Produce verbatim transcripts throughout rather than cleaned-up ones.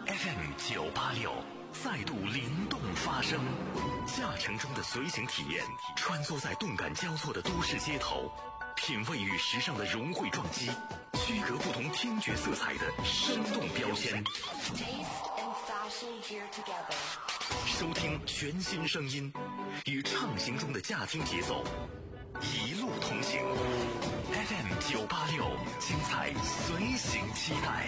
F M 九八六再度灵动发声，驾乘中的随行体验，穿梭在动感交错的都市街头，品味与时尚的融汇撞击，区隔不同听觉色彩的生动标签。收听全新声音，与畅行中的驾听节奏，一路同行。F M 九八六，精彩随行期待。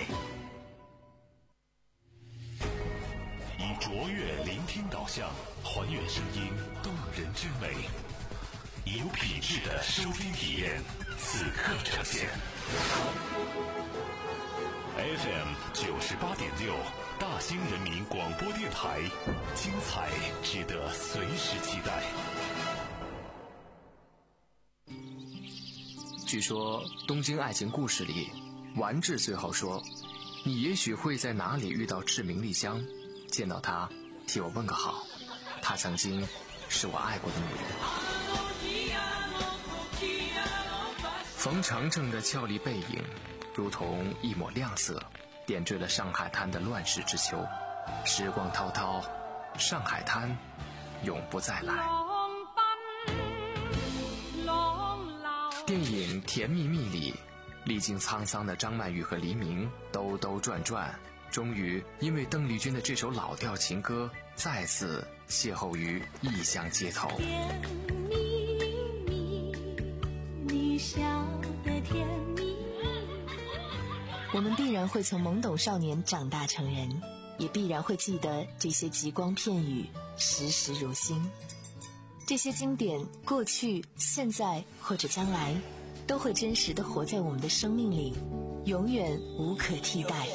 以卓越聆听导向，还原声音动人之美，以有品质的收听体验，此刻呈现。F M 九十八点六，大兴人民广播电台，精彩值得随时期待。 据说《东京爱情故事》里，丸治最后说：“你也许会在哪里遇到志明丽香，见到她，替我问个好。她曾经是我爱过的女人。”冯程程的俏丽背影，如同一抹亮色，点缀了上海滩的乱世之秋。时光滔滔，上海滩永不再来。电影《甜蜜蜜》里，历经沧桑的张曼玉和黎明兜兜转转，终于因为邓丽君的这首老调情歌，再次邂逅于异乡街头。 甜蜜蜜，你笑得甜蜜。我们必然会从懵懂少年长大成人，也必然会记得这些极光片语，时时如新。这些经典，过去、现在或者将来，都会真实地活在我们的生命里，永远无可替代。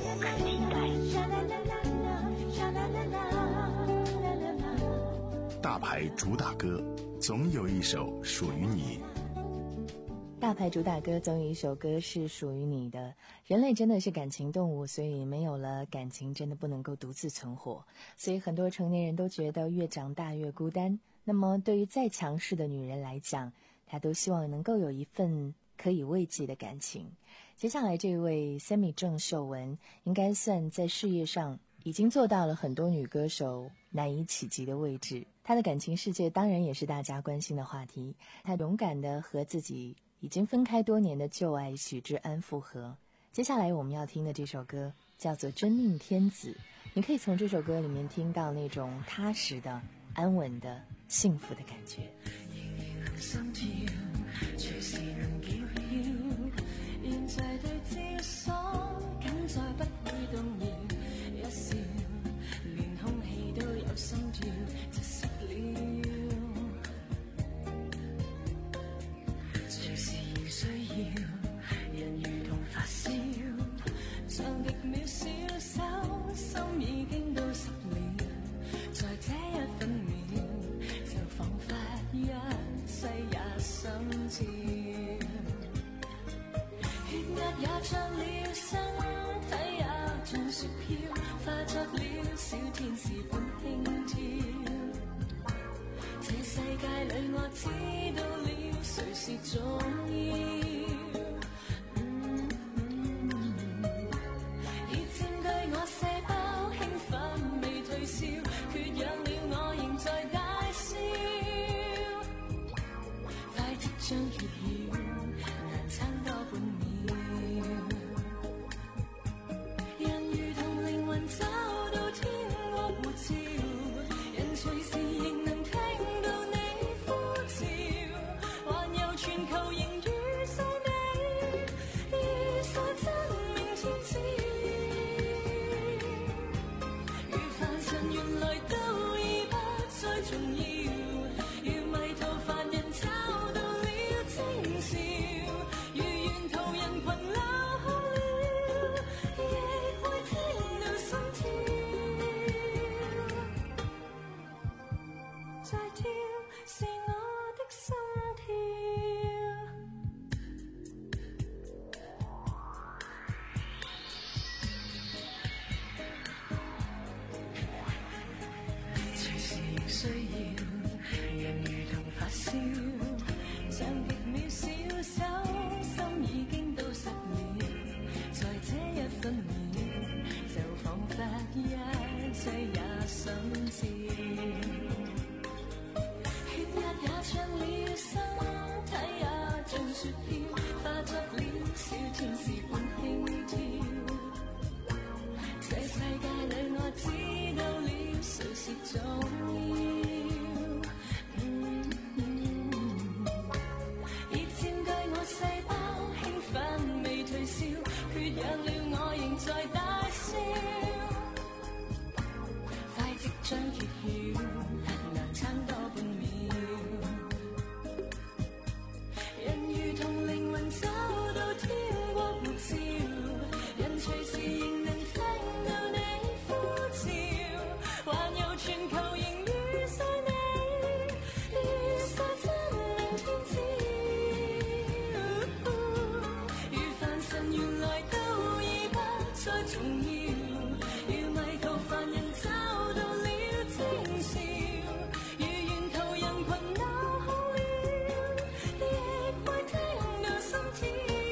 大牌主打歌，总有一首属于你。 大牌主打歌总有一首歌是属于你的。人类真的是感情动物，所以没有了感情真的不能够独自存活。所以很多成年人都觉得越长大越孤单。那么对于再强势的女人来讲，她都希望能够有一份可以慰藉的感情。接下来这位 Sammy 郑秀文应该算在事业上已经做到了很多女歌手难以企及的位置。她的感情世界当然也是大家关心的话题。她勇敢地和自己已经分开多年的旧爱许志安复合。接下来我们要听的这首歌叫做《真命天子》，你可以从这首歌里面听到那种踏实的、安稳的、幸福的感觉。 心跳隨時能叫囂，現在對照所緊再不會動搖，一笑連空氣都有心跳，窒息了。隨時仍需要人如同發燒，像極渺小手，心已經都濕了，在這一分秒就彷彿一世也心照，血壓也漲了，身體也像雪飄，化作了小天使般輕佻。這世界裏我知道了誰是重要。將揭曉，難撐多半秒。人如同靈魂找到天國護照，人隨時仍能聽到你呼召，環遊全球仍與世美，遇上真命天子。如凡塵原來都已不再重要，如迷途凡人找到徵兆，如沿途人群鬧哭了，亦會聽到心跳，在跳是我的心跳。隨時需要一切也心照，血壓也漲了，身體也像雪飄，化作了小天使般輕佻。這世界裏我知道了誰是重要。缺氧了我仍在大笑，快即將揭曉，難撐多半秒。人如同靈魂走到天國護照，人隨時仍能聽到你呼召，環遊全球仍遇上你，遇上真命天子。如凡塵原來再重要，如迷途凡人找到了徵兆，如沿途人群鬧好了，亦會聽到心跳，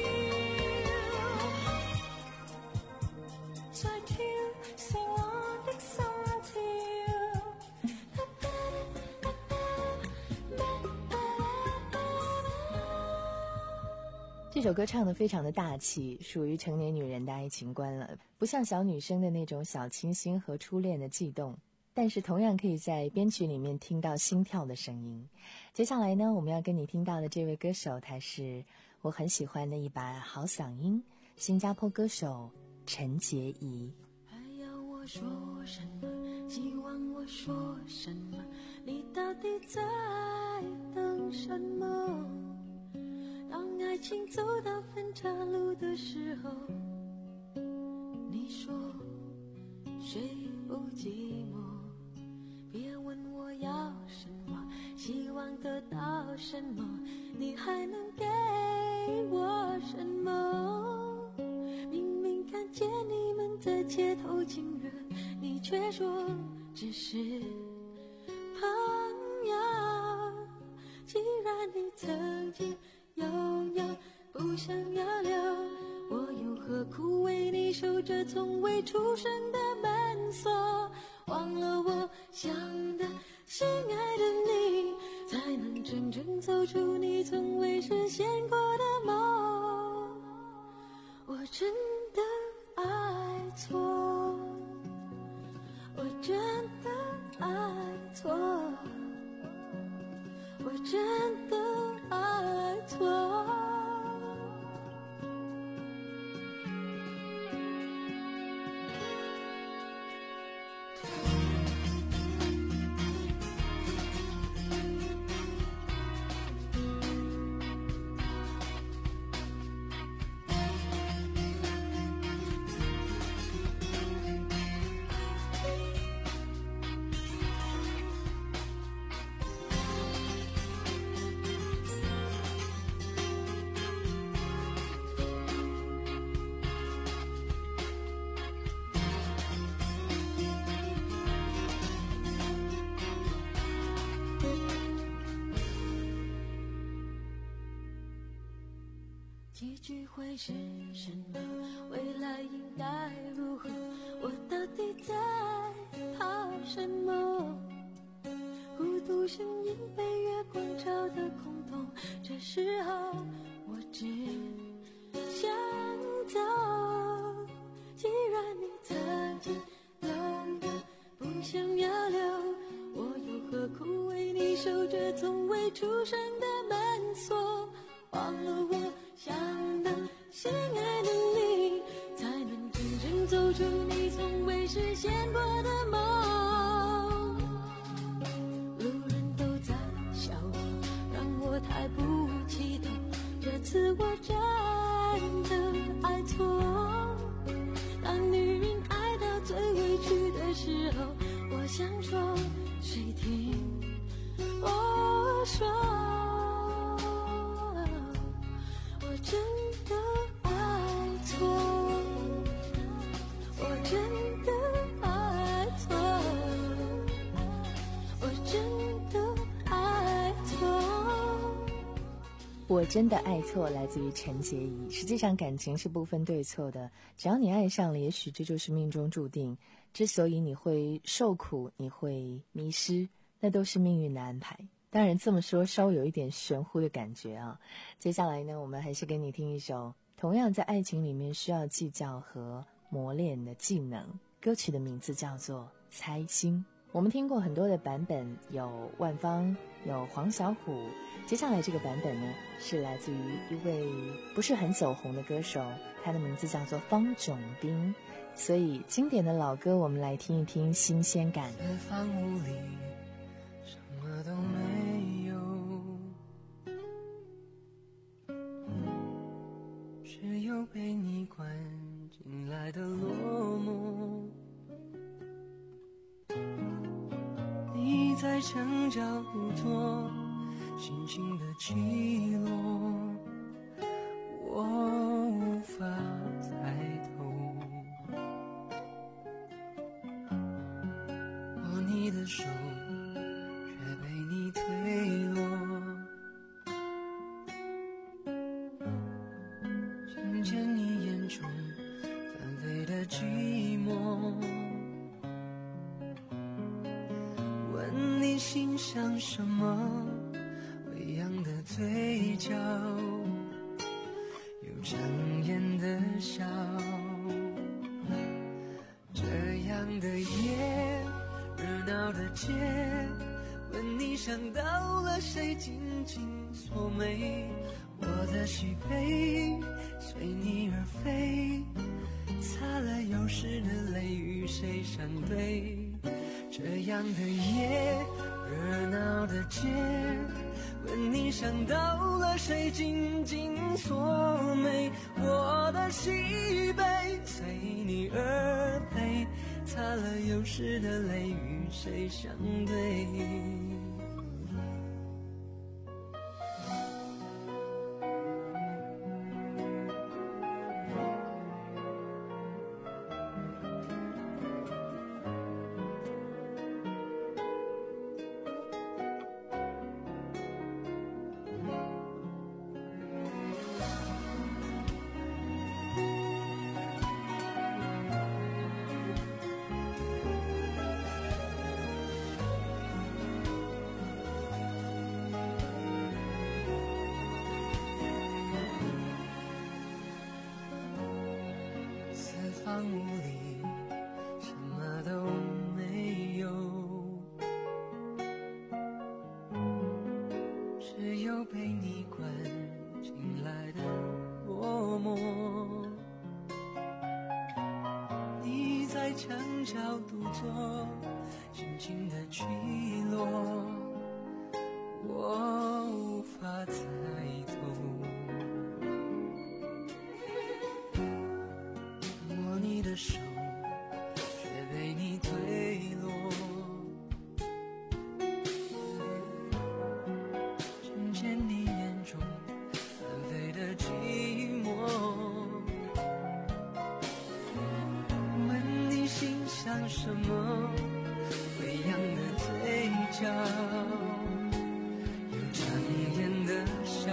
再跳是我的心跳。 这首歌唱得非常的大气，属于成年女人的爱情观了，不像小女生的那种小清新和初恋的悸动，但是同样可以在编曲里面听到心跳的声音。接下来呢，我们要跟你听到的这位歌手，他是我很喜欢的一把好嗓音，新加坡歌手陈洁仪。 还要我说什么？希望我说什么？你到底在等什么？当爱情走到分岔路的时候，你说谁不寂寞？别问我要什么，希望得到什么，你还能给我什么？明明看见你们在街头亲热，你却说只是朋友。既然你曾经拥有，不想要留，我又何苦为你守着从未出生的门锁？忘了我想的心爱的你，才能真正走出你从未实现过的梦。我真的爱错，我真的爱错，我真的爱错。结局会是什么？未来应该如何？我到底在怕什么？孤独声音被月光照得空洞，这时候我只想走。既然你曾经拥有，不想要留，我又何苦为你守着从未出生的门锁？忘了我想的心爱的你，才能真正走出你从未实现过的梦。路人都在笑我，让我太不激动，这次我真的爱错。当女人爱到最委屈的时候，我想说谁听我说，我真的爱错，我真的爱错。 我真的爱错来自于陈洁仪。实际上感情是不分对错的，只要你爱上了，也许这就是命中注定。之所以你会受苦，你会迷失，那都是命运的安排。当然这么说稍微有一点玄乎的感觉啊。接下来呢，我们还是给你听一首同样在爱情里面需要计较和磨练的技能，歌曲的名字叫做《猜心》。我们听过很多的版本，有万芳，有黄小琥。接下来这个版本呢，是来自于一位不是很走红的歌手，他的名字叫做方炯斌。所以经典的老歌，我们来听一听新鲜感。 在房屋里什么都没有，只有被你关进来的落寞。你在墙角独坐，心情的起落我无法猜透。握你的手却被你推落，听见你眼中纷飞的寂寞，问你心想什么，微扬的嘴角有张眼的笑。这样的夜，热闹的街，问你想到了谁，紧紧锁眉。我的喜悲随你而飞，擦了有时的泪与谁相对。这样的夜，热闹的街，问你想到了谁，紧紧锁眉。我的喜悲随你而飞，擦了有时的泪与谁相对。房屋里什么都没有，只有被你关进来的落寞。你在墙角独坐，心情的起落我无法猜透。你的手却被你推落，听见你眼中纷飞的寂寞，问你心想什么，微扬的嘴角有张眼的笑。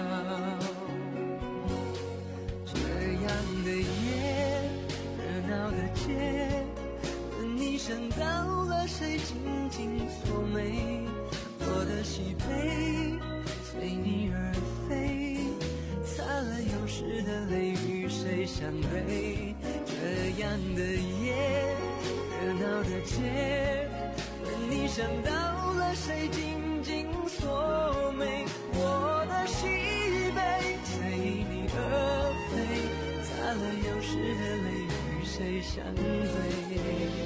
这样的夜，热闹的街，问你想到了谁，紧紧锁眉。我的喜悲随你而飞，擦了有时的泪与谁相对。这样的夜，热闹的街，问你想到了谁，紧紧锁眉。我的喜悲随你而飞，擦了有时的泪与谁相对。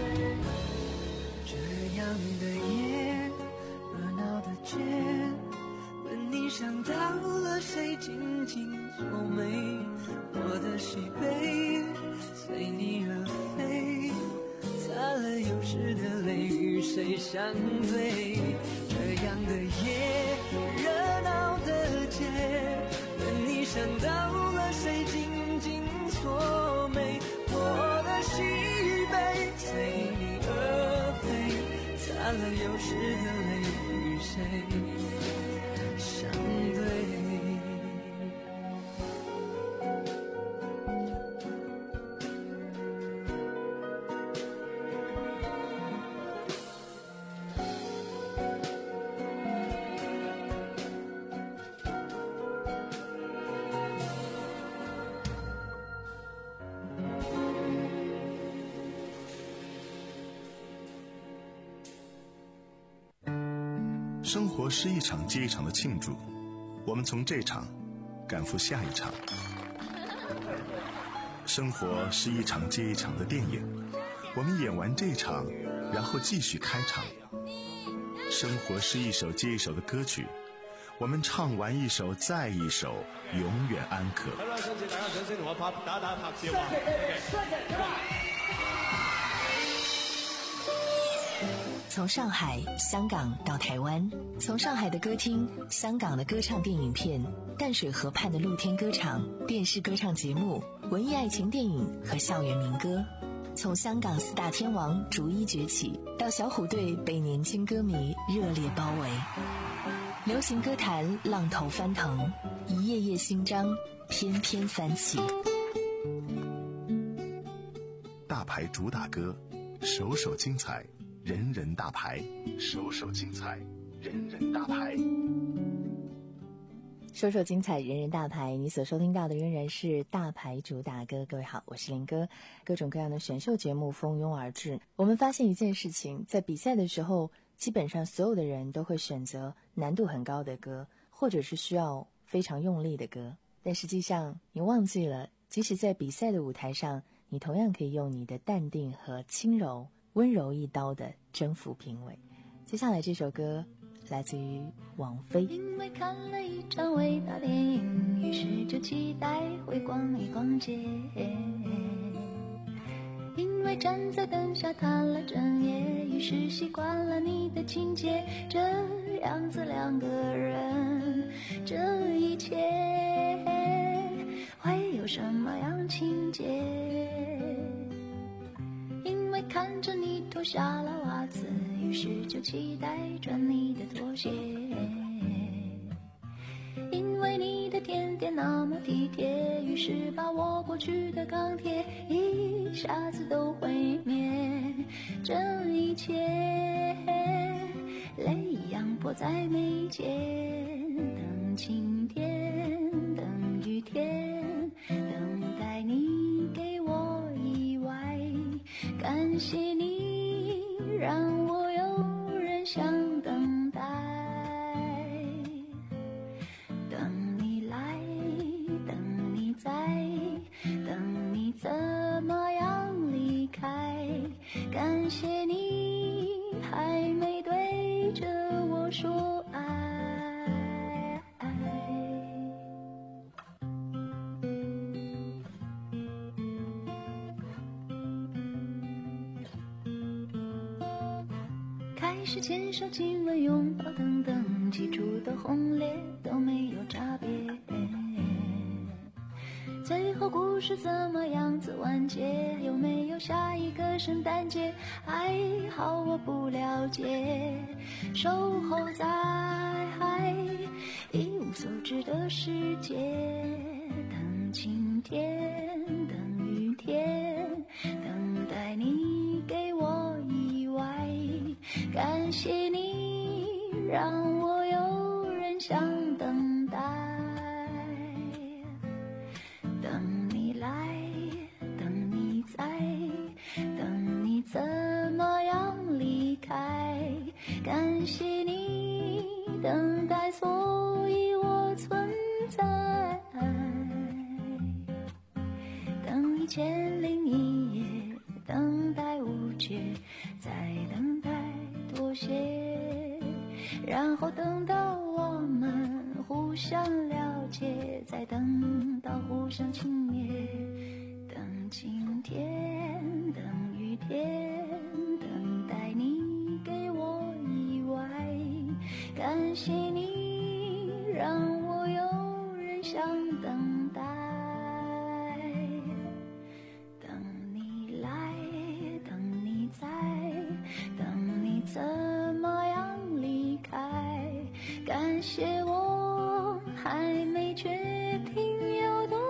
这样的夜，热闹的街，问你想到了谁，紧紧锁眉。我的喜悲随你而飞，擦了有时的泪与谁相对。这样的夜，热闹的街，问你想到了谁，紧紧锁眉。我的喜悲随你而飞，擦了有时的泪与谁相对。 生活是一场接一场的庆祝，我们从这场赶赴下一场。生活是一场接一场的电影，我们演完这场，然后继续开场。生活是一首接一首的歌曲，我們唱完一首再一首，永遠安可。好啦，想請大家掌聲同我拍打打拍照啊！ 從上海、香港到台灣，從上海的歌廳、香港的歌唱電影片、淡水河畔的露天歌場、電視歌唱節目、文藝愛情電影和校園民歌，從香港四大天王逐一崛起，到小虎隊被年輕歌迷熱烈包圍。流行歌壇浪頭翻騰，一頁頁新章翩翩翻起。 大牌主打歌，首首精彩，人人大牌，首首精彩，人人大牌。 首首精彩，人人大牌。你所收听到的仍然是大牌主打歌。各位好，我是林哥。各种各样的选秀节目蜂拥而至，我们发现一件事情，在比赛的时候，基本上所有的人都会选择难度很高的歌，或者是需要非常用力的歌。但实际上你忘记了，即使在比赛的舞台上，你同样可以用你的淡定和轻柔，温柔一刀的征服评委。接下来这首歌来自于王菲。 因为看了一场伟大电影，于是就期待会逛一逛街。因为站在灯下谈了整夜，于是习惯了你的情节。这样子两个人，这一切会有什么样情节？因为看着你脱下了袜子，于是就期待穿你的拖鞋。因为你的甜点那么体贴，于是把我过去的钢铁一下子都毁灭。这一切泪一样迫在眉间，等晴天，等雨天，等待你给我意外。感谢你让我有人想等待，等你来，等你在，等你怎么样离开。感谢你还没对着我说爱。开始牵手亲吻拥抱等等，起初的轰烈都没有差别。最后故事怎么样子完结？有没有下一个圣诞节？还好我不了解。守候在一无所知的世界，等晴天，等雨天，等待你给我意外。感谢你让我有人想等待，等你来，等你在，等你怎么样离开。感谢你等待，所以我存在。等一千零一夜，等待无解，再等待妥协，然后等到我们互相了解，再等到互相轻蔑。等晴天，等雨天，等待你给我意外。感谢你让我有人想等待，等你来，等你在，等你怎么样离开。感谢我还没决定有多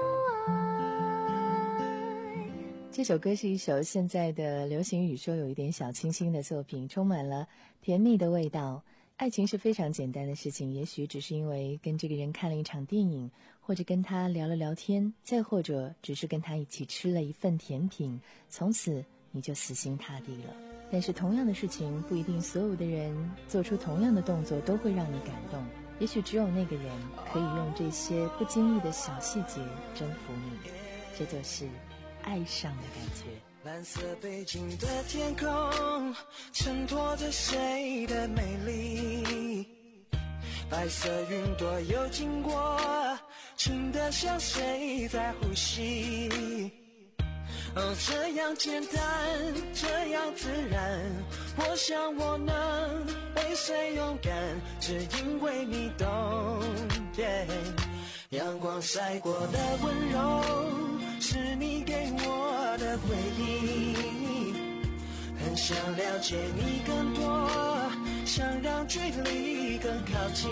爱。 这首歌是一首现在的流行语说有一点小清新的作品，充满了甜蜜的味道。爱情是非常简单的事情，也许只是因为跟这个人看了一场电影，或者跟他聊了聊天，再或者只是跟他一起吃了一份甜品，从此你就死心塌地了。 但是同样的事情，不一定所有的人做出同样的动作都会让你感动，也许只有那个人可以用这些不经意的小细节征服你，这就是爱上的感觉。 蓝色背景的天空衬托着谁的美丽，白色云朵又经过，轻得像谁在呼吸。哦，这样简单，这样自然，我想我能为谁勇敢，只因为你懂。yeah. 阳光晒过的温柔，是你给我的回忆，很想了解你更多，想让距离更靠近。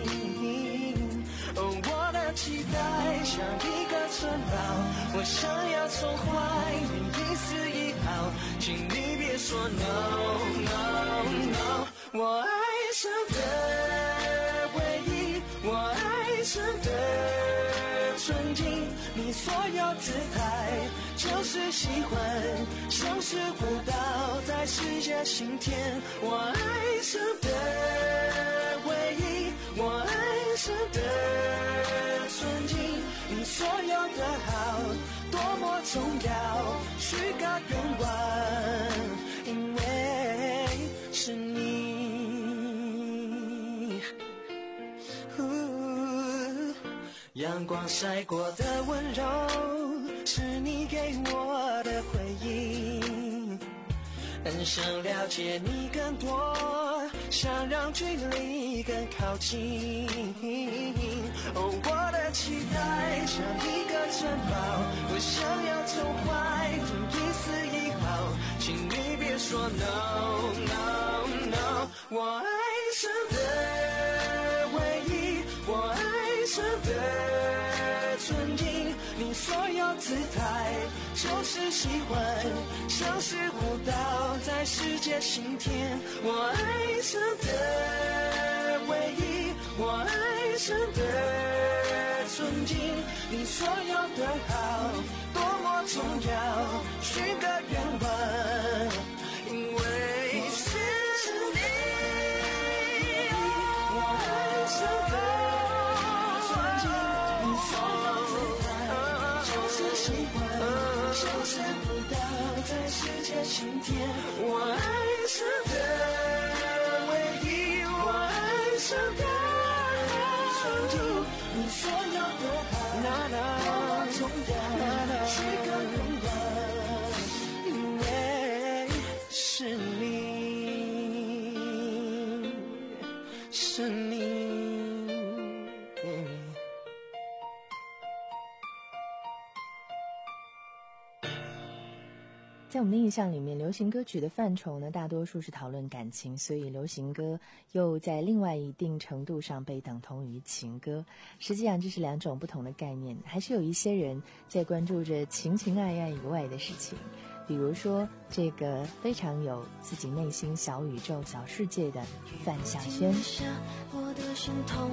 哦，我的期待像一个城堡，我想要宠坏你一丝一毫，请你别说 no no no。 我爱上的唯一，我爱上的纯净，你所有姿态就是喜欢，像是舞蹈在世界心田。我爱上的唯一，我爱上的纯净，你所有的好多么重要，许个愿望，因为是你。阳光晒过的温柔，是你给我的回忆，很想了解你更多，想让距离更靠近。哦，我的期待像一个城堡，我想要宠坏你一丝一毫，请你别说 no no no。 我爱上的唯一，我爱上的纯净，你所有姿态就是喜欢，像是舞蹈在世界心田。我爱上的唯一，我爱上的纯净，你所有的好多么重要，许个愿望，因为是你。我爱上的纯净，你所有姿态就是喜欢，像是舞蹈在世界心田。我爱上的唯一，我爱上的纯净，你所有的好多么重要，许个愿望，因为是你，是你。 在我们的印象里面，流行歌曲的范畴呢，大多数是讨论感情，所以流行歌又在另外一定程度上被等同于情歌。实际上这是两种不同的概念，还是有一些人在关注着情情爱爱以外的事情，比如说这个非常有自己内心小宇宙小世界的范晓萱。 我的心痛，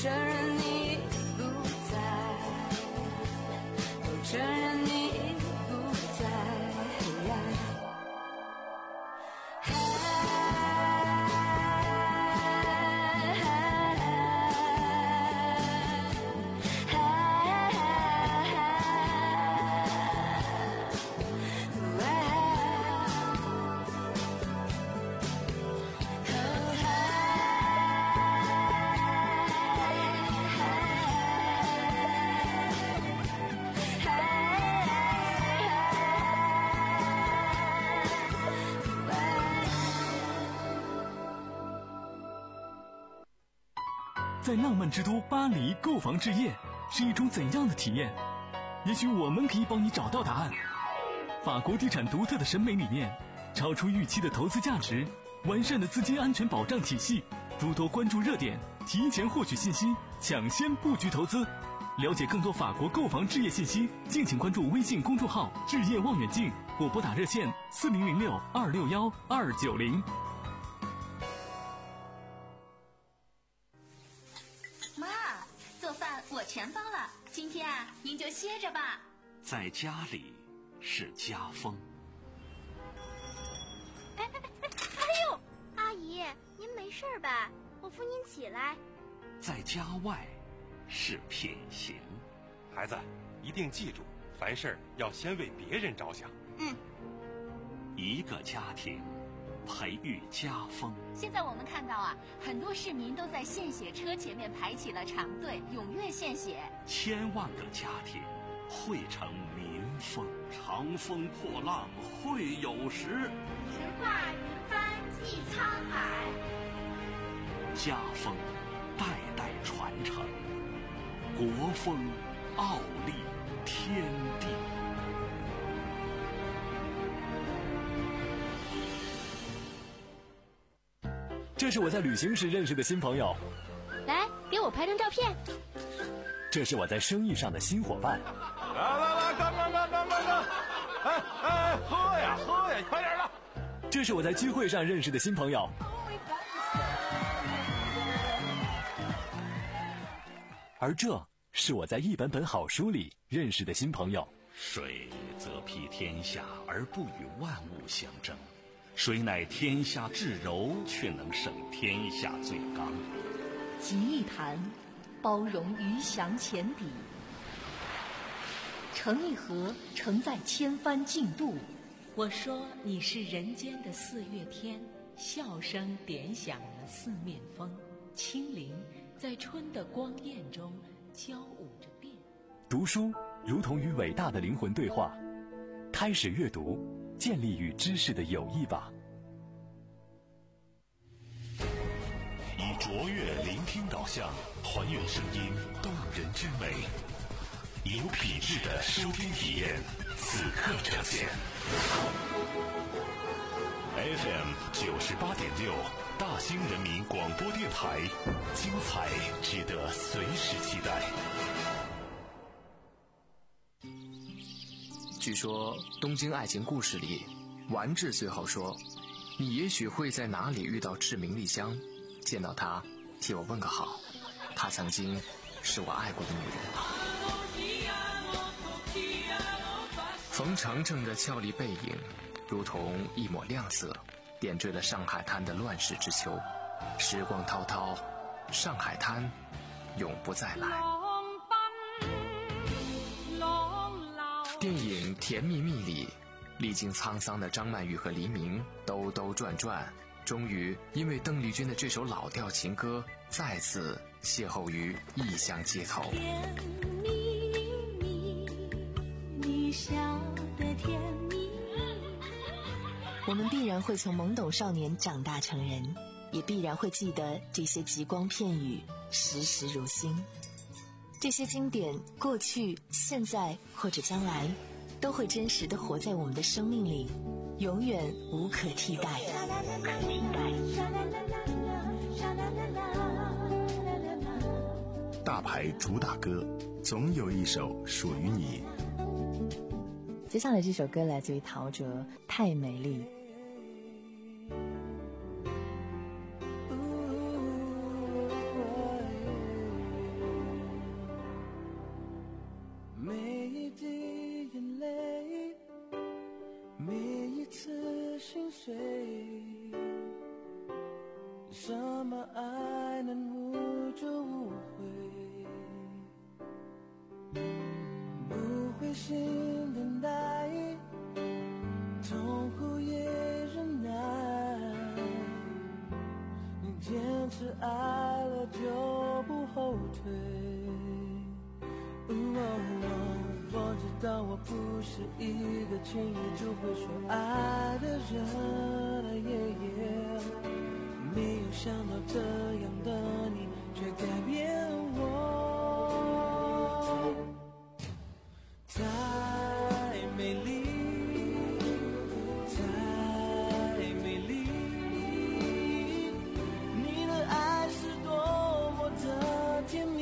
承认你不在浪漫之都巴黎购房置业是一种怎样的体验？也许我们可以帮你找到答案。法国地产独特的审美理念，超出预期的投资价值，完善的资金安全保障体系，诸多关注热点，提前获取信息，抢先布局投资。了解更多法国购房置业信息，敬请关注微信公众号置业望远镜，或拨打热线四零零六二六幺二九零。 妈，做饭我全包了，今天啊，您就歇着吧。 在家里是家风。 哎哎哎哎呦，阿姨，您没事吧？我扶您起来。 在家外是品行。 孩子，一定记住，凡事要先为别人着想。 嗯。 一个家庭培育家风。 现在我们看到啊，很多市民都在献血车前面排起了长队，踊跃献血。 千万个家庭汇成民风。长风破浪会有时， 直挂云帆济沧海。 家风代代传承，国风傲立天地。 这是我在旅行时认识的新朋友， 来给我拍张照片。 这是我在生意上的新伙伴。 来来来，干干干干干干！哎哎，喝呀喝呀，快点的！ 这是我在聚会上认识的新朋友。而这是我在一本本好书里认识的新朋友。 水则披天下而不与万物相争，谁乃天下至柔，却能胜天下最刚。 集一坛，包容鱼翔浅底；盛一盒，承载千帆竞渡。 我说你是人间的四月天，笑声点响了四面风，清灵在春的光艳中交舞着变。 读书如同与伟大的灵魂对话，开始阅读，建立与知识的友谊吧。 以卓越聆听导向，还原声音动人之美，有品质的收听体验，此刻呈现。F M 九十八点六，大兴人民广播电台，精彩值得随时期待。 据说《东京爱情故事》里，丸治最后说：“你也许会在哪里遇到赤名莉香，见到她，替我问个好。她曾经是我爱过的女人。”冯程程的俏丽背影，如同一抹亮色，点缀了上海滩的乱世之秋。时光滔滔，上海滩永不再来。电影《甜蜜蜜》里，历经沧桑的张曼玉和黎明兜兜转转，终于因为邓丽君的这首老调情歌，再次邂逅于异乡街头。 甜蜜蜜，你笑得甜蜜。 我们必然会从懵懂少年长大成人，也必然会记得这些极光片语，时时如新。这些经典，过去、现在或者将来，都会真实地活在我们的生命里，永远无可替代。 大牌主打歌，总有一首属于你。 接下来这首歌来自于陶喆，《太美丽》。 每一滴眼泪，每一次心碎，什么爱能无就无悔，不灰心等待，痛苦也忍耐，你坚持爱了就不后退。哦哦，我知道我不是一个轻易就会说爱的人，耶耶，没有想到这样的你却改变我。太美丽，太美丽，你的爱是多么的甜蜜。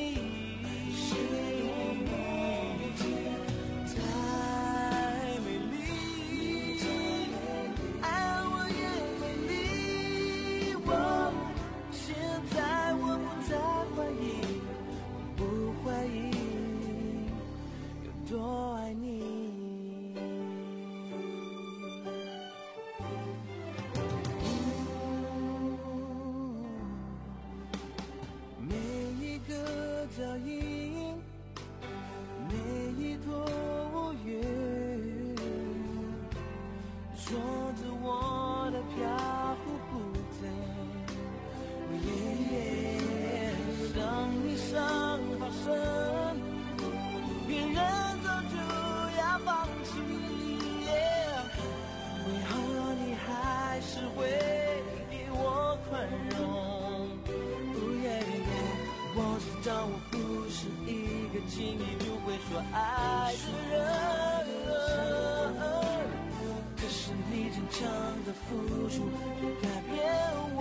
多爱你，每一个脚印，每一朵乌云，说着我的飘忽不定，让你伤好深，别人放弃， yeah, 为何你还是会给我宽容？ oh, yeah, yeah, 我知道我不是一个轻易就会说爱的人，可是你坚强的付出就改变我。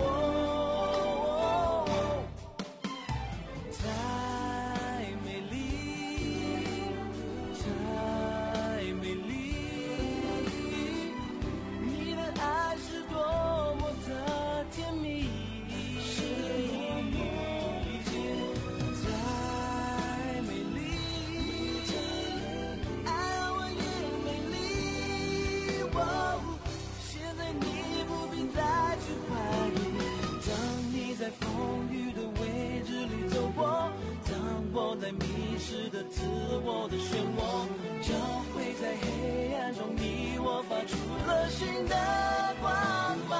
在迷失的自我的漩涡，就会在黑暗中你我发出了新的光芒。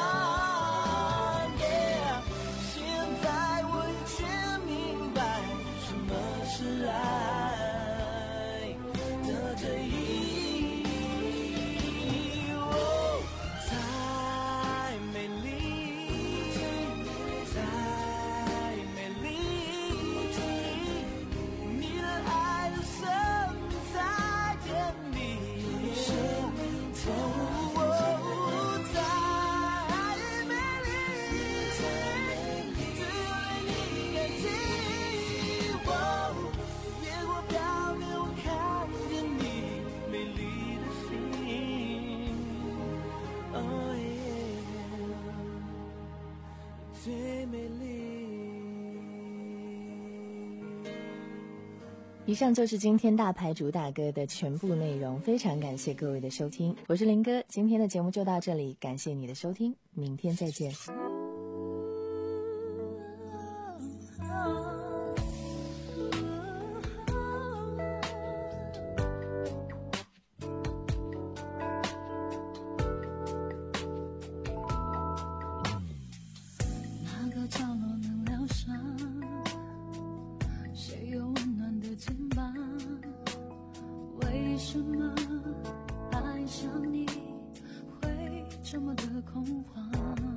yeah, 现在我已全明白什么是爱的真意。哦，太美丽，太美丽。 以上就是今天大牌主打歌的全部内容，非常感谢各位的收听，我是林哥，今天的节目就到这里，感谢你的收听，明天再见。 哪个角落能疗伤？谁有温暖的肩膀？为什么爱上你会这么的恐慌？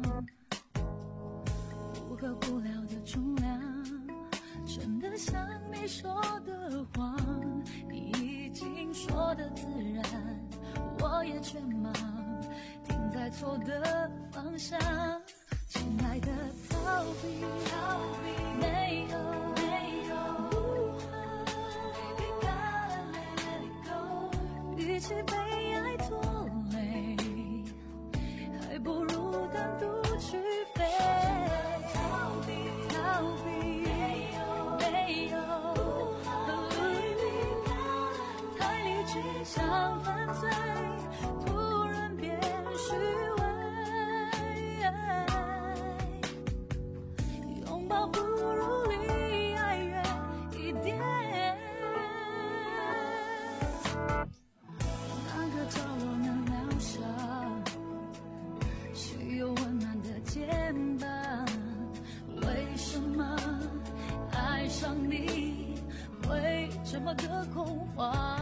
负荷不了的重量，真的像你说的谎，你已经说的自然，我也全忙，停在错的方向。亲爱的，逃避，逃避，没有，没有，不好 ，You gotta let it go。与其被爱拖累，还不如单独去飞。逃避，逃避，没有，没有，不好，太理智像犯罪，突然变虚伪。 拥抱不如离爱远一点，哪个角落能疗伤？谁有温暖的肩膀？为什么爱上你会这么的恐慌？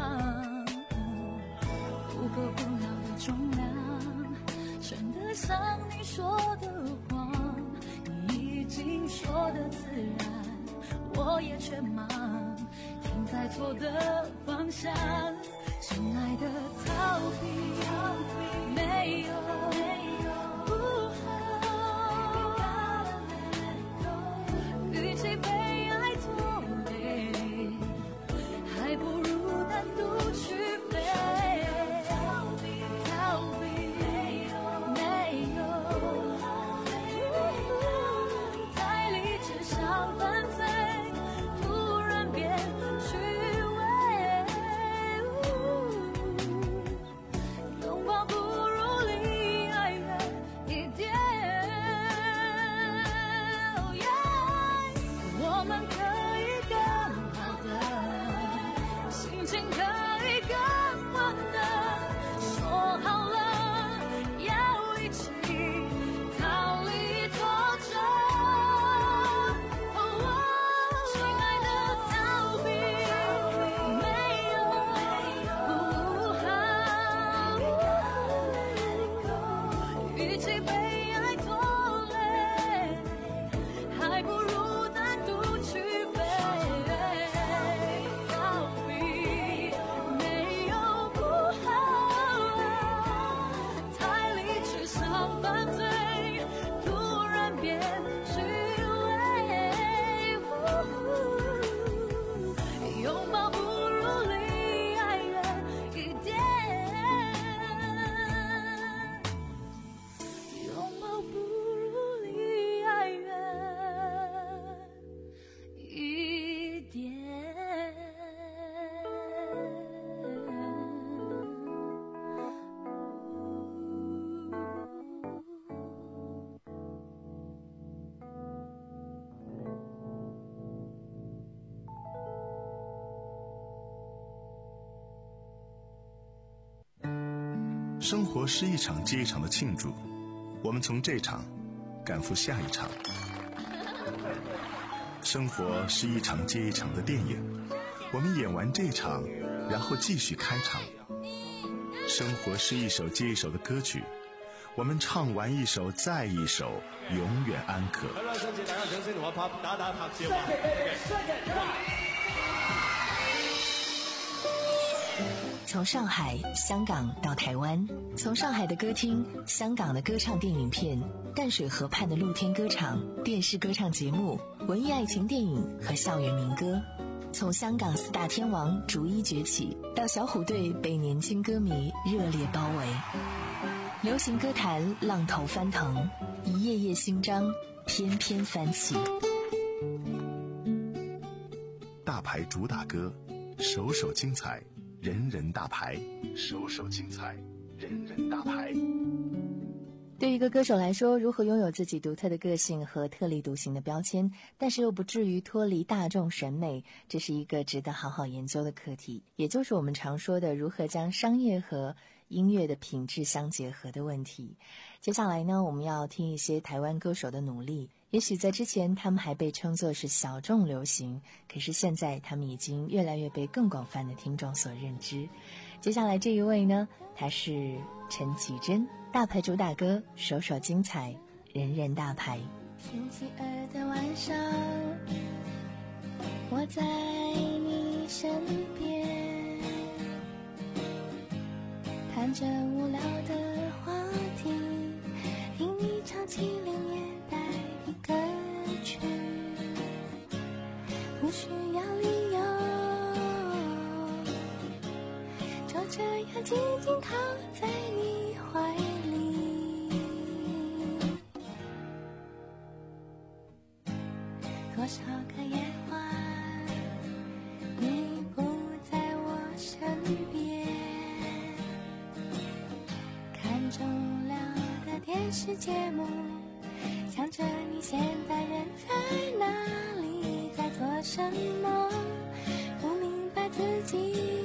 负荷不了的重量，真的像你说的谎。 已经说的自然， 我也全盲，停在错的方向。亲爱的，逃避，没有，不好。与其被爱拖累，还不如单独去飞。逃避，没有，太理智像犯罪，突然变虚伪。拥抱不如离爱远一点。我们可以更好的，心情可以更稳的，说好了要一起逃离拖着。哦，亲爱的，逃避没有不好，与其被爱拖累，还不如单独去飞。逃避没有不好，太理智像犯罪，突然变虚伪。拥抱不如离爱远一点，拥抱不如离爱远一点。 生活是一场接一场的庆祝，我们从这场赶赴下一场。生活是一场接一场的电影，我们演完这场，然后继续开场。生活是一首接一首的歌曲，我们唱完一首再一首，永远安可。 从上海、香港到台湾，从上海的歌厅、香港的歌唱电影片、淡水河畔的露天歌场、电视歌唱节目、文艺爱情电影和校园民歌，从香港四大天王逐一崛起，到小虎队被年轻歌迷热烈包围。流行歌坛浪头翻腾，一页页新章翩翩翻起。 大牌主打歌，首首精彩，人人大牌，首首精彩，人人大牌。 对于一个歌手来说，如何拥有自己独特的个性和特立独行的标签，但是又不至于脱离大众审美，这是一个值得好好研究的课题，也就是我们常说的如何将商业和音乐的品质相结合的问题。接下来呢，我们要听一些台湾歌手的努力。也许在之前他们还被称作是小众流行，可是现在他们已经越来越被更广泛的听众所认知。接下来这一位呢，他是陈绮贞，大牌主打歌，首首精彩，人人大牌。 星期二的晚上，我在你身边，谈着无聊的话题，听你唱七零年代的歌曲，不需要理由，就这样静静靠在你怀里。多少个夜晚，你不在我身边，看着无聊的电视节目，想着你现在人在哪里，在做什么，不明白自己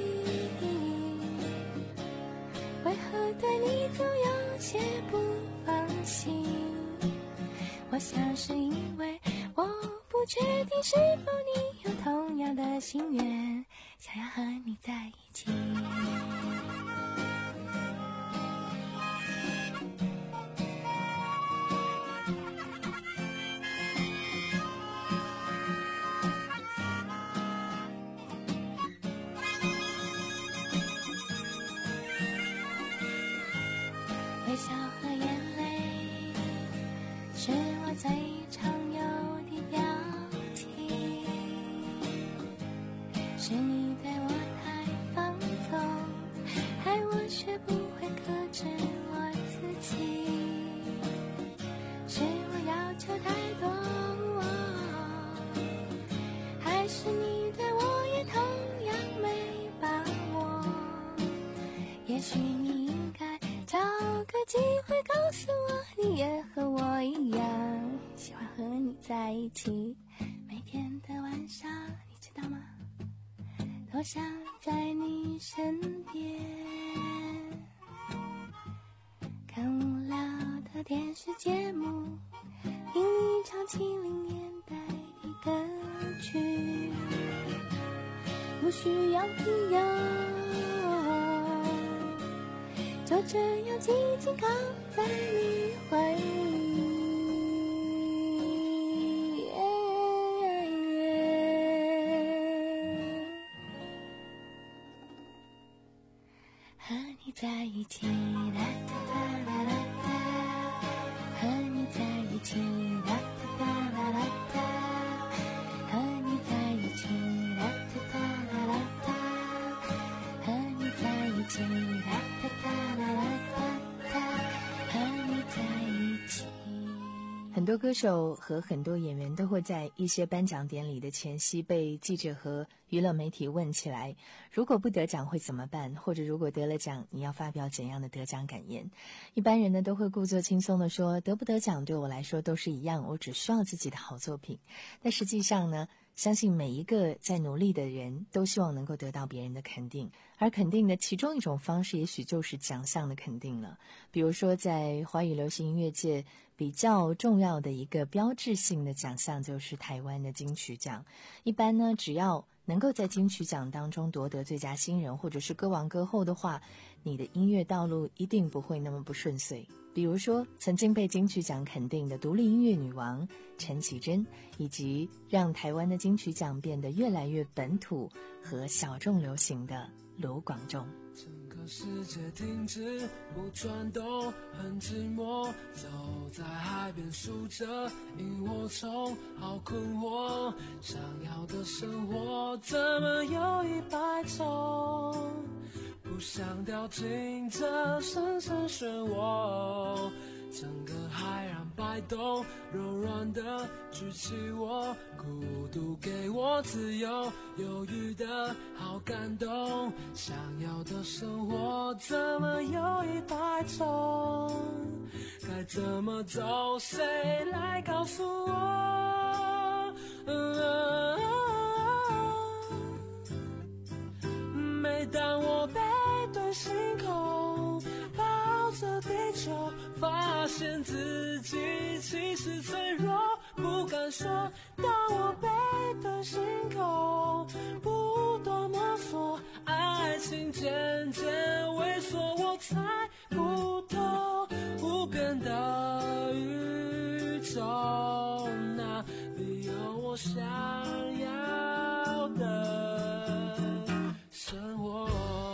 为何对你总有些不放心。我想是因为我不确定是否你有同样的心愿，想要和你在一起。 是我最常有的表情，是你对我太放纵，害我学不会克制我自己，是我要求太多，还是你对我也同样没把握？也许你应该找个机会告诉我，你也和我一样喜欢和你在一起，每天的晚上你知道吗，多想在你身边，看无聊的电视节目，听你唱七零年代的歌曲，不需要理由，就这样静静靠在你怀里，和你在一起，啦哒哒啦啦哒，和你在一起，啦哒哒啦啦哒，和你在一起，啦哒哒啦啦哒，和你在一起，啦哒哒啦啦哒哒，和你在一起。 很多歌手和很多演员都会在一些颁奖典礼的前夕被记者和娱乐媒体问起来，如果不得奖会怎么办，或者如果得了奖你要发表怎样的得奖感言。一般人呢都会故作轻松地说，得不得奖对我来说都是一样，我只需要自己的好作品。但实际上呢，相信每一个在努力的人都希望能够得到别人的肯定，而肯定的其中一种方式也许就是奖项的肯定了。比如说在华语流行音乐界比较重要的一个标志性的奖项就是台湾的金曲奖。一般呢，只要能够在金曲奖当中夺得最佳新人或者是歌王歌后的话，你的音乐道路一定不会那么不顺遂。比如说曾经被金曲奖肯定的独立音乐女王陈绮贞，以及让台湾的金曲奖变得越来越本土和小众流行的卢广仲。 整个世界停止不转动，很寂寞，走在海边数着萤火虫，好困惑，想要的生活怎么有一百种，不想掉进这深深漩涡，整个海洋摆动，柔软的举起我，孤独给我自由，犹豫的好感动，想要的生活怎么有一百种，该怎么走，谁来告诉我？嗯每当我背对星空，抱着地球，发现自己其实脆弱，不敢说。当我背对星空，不多摸索，爱情渐渐萎缩，我猜不透无边的宇宙，哪里有我想要的生活。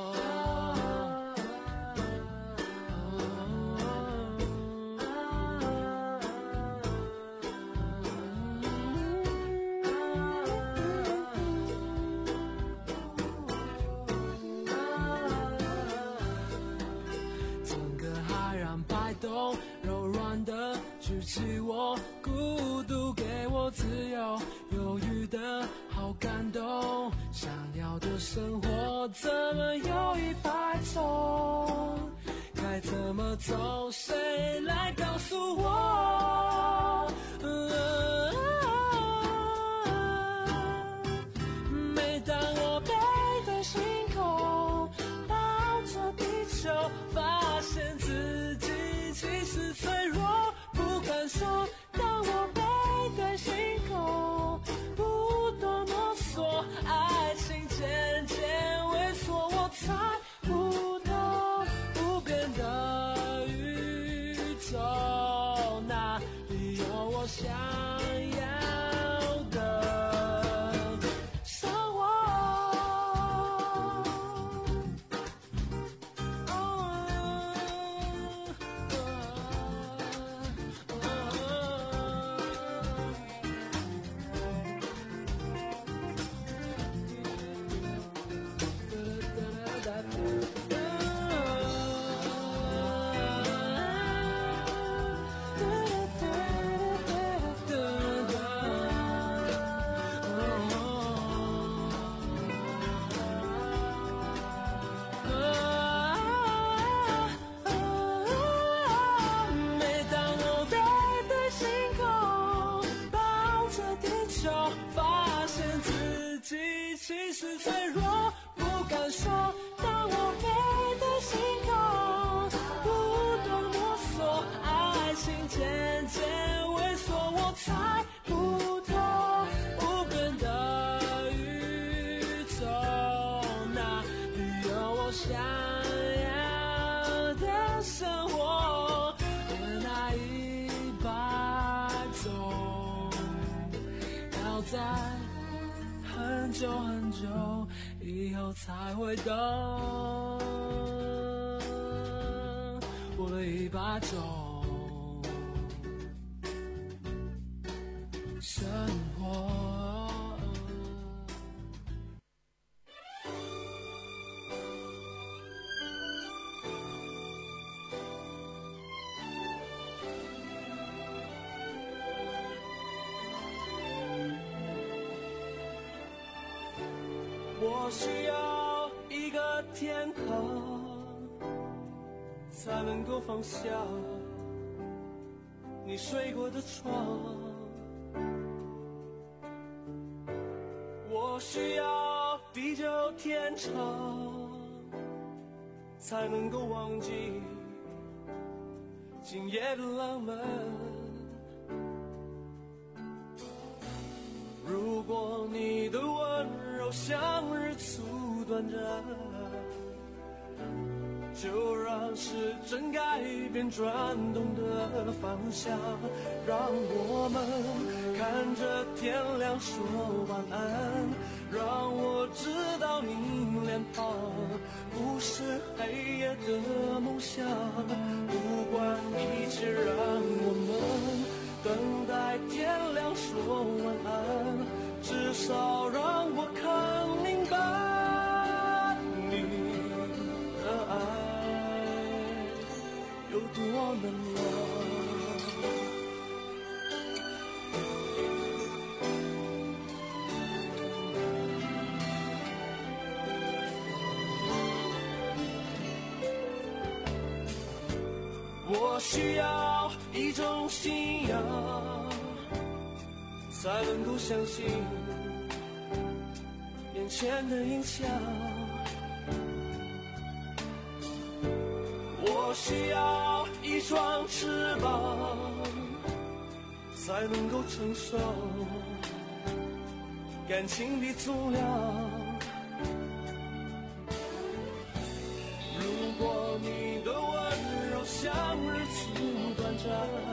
柔软的举起我，孤独给我自由，犹豫的好感动，想要的生活怎么有一百种，该怎么走，谁来告诉我？嗯每当我背对星空，抱着地球，发现自己其实脆弱，不敢说。当我背对星空，不多摸索，爱情渐渐萎缩，我猜不透无边的宇宙，哪里有我想要的生活。 在很久很久以后才会懂，我的一百种生活。我需要一个天堂，才能够放下你睡过的床。我需要地久天长，才能够忘记今夜的浪漫。如果你的温柔像日出短暂，就让时针改变转动的方向，让我们看着天亮说晚安，让我知道你脸庞不是黑夜的梦想。不管一切，让我们等待天亮说晚安，至少让我看明白你的爱有多难忘。我需要一种信仰，才能够相信眼前的影像。我需要一双翅膀，才能够承受感情的重量。如果你的温柔像日出短暂，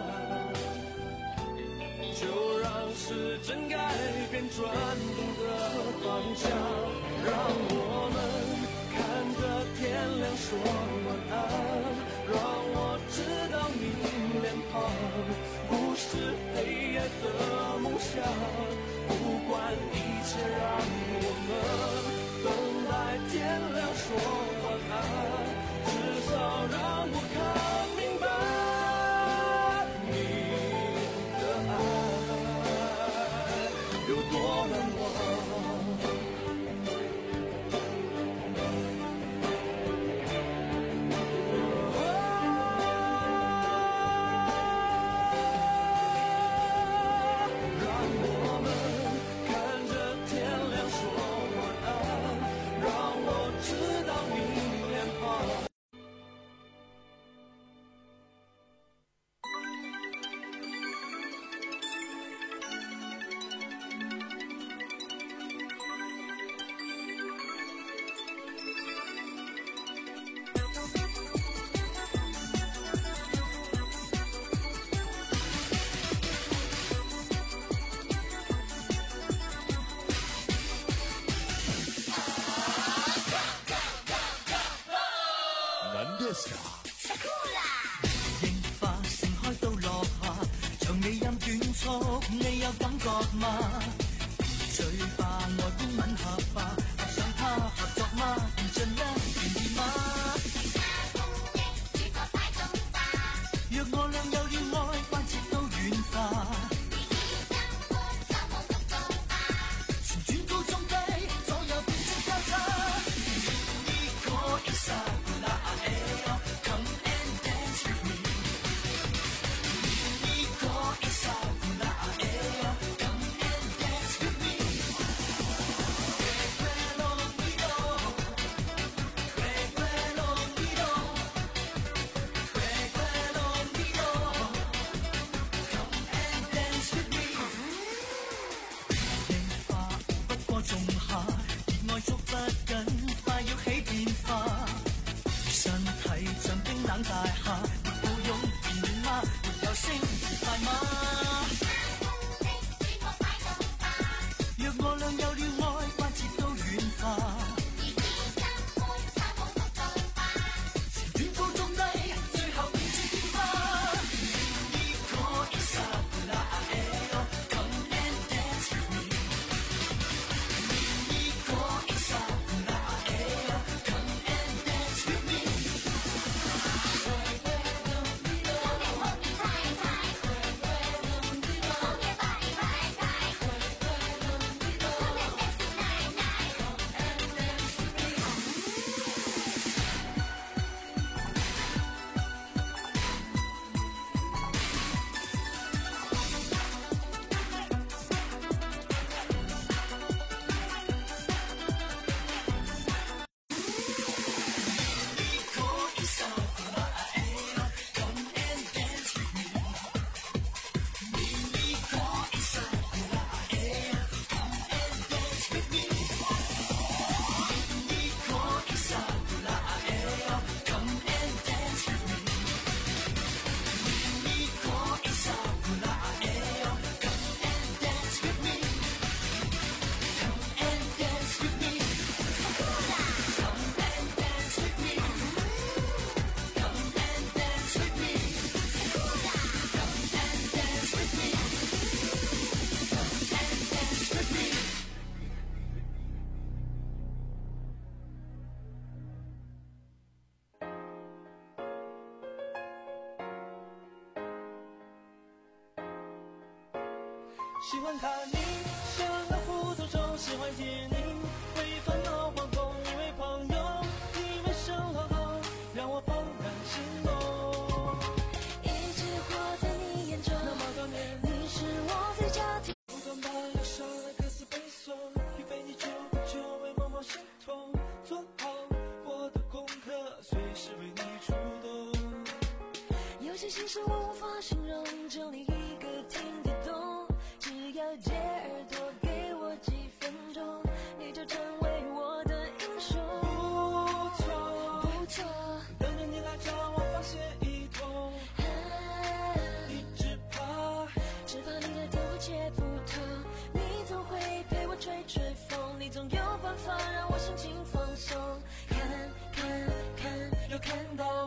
就让时针改变转动的方向，让我们看着天亮说晚安，让我知道你脸庞不是黑夜的梦想。不管一切，让我们等待天亮说晚安，至少让我看明白有多难忘。让我们看着天亮说晚安，让我知道你脸庞。 櫻花盛開到落下，長尾音短促，你有感覺嗎？最怕外觀吻合吧，合上它合作嗎？唔盡一願意嗎？若我倆有戀愛，關切都軟化。旋轉高中低，左右變色交叉。呢個一剎那誒。Come and dance with me. Nico Isabella, come and dance with me. Quello guido, quello guido, quello guido. Come and dance with me. 櫻花不過仲夏，熱愛捉不緊，快要起變化。身體像冰冷大廈，沒抱擁變暖嗎？沒有星愉快嗎？ 喜欢看你像个胡同中，喜欢听你为烦恼惶恐，因为朋友，因为生活后让我怦然心动。 一直活在你眼中， 那么多年， 你是我最佳听。 不断把忧伤的歌词背诵，预备你久不久为某某心痛，做好我的功课，随时为你出动。 有些心事我无法形容，就你一个听得懂。只要借耳朵给我几分钟，你就成为我的英雄。 不错不错， 等着你来找我发泄一通。 啊、 你只怕只怕你的头切不透，你总会陪我吹吹风，你总有办法让我心情放松。看看看， 又看到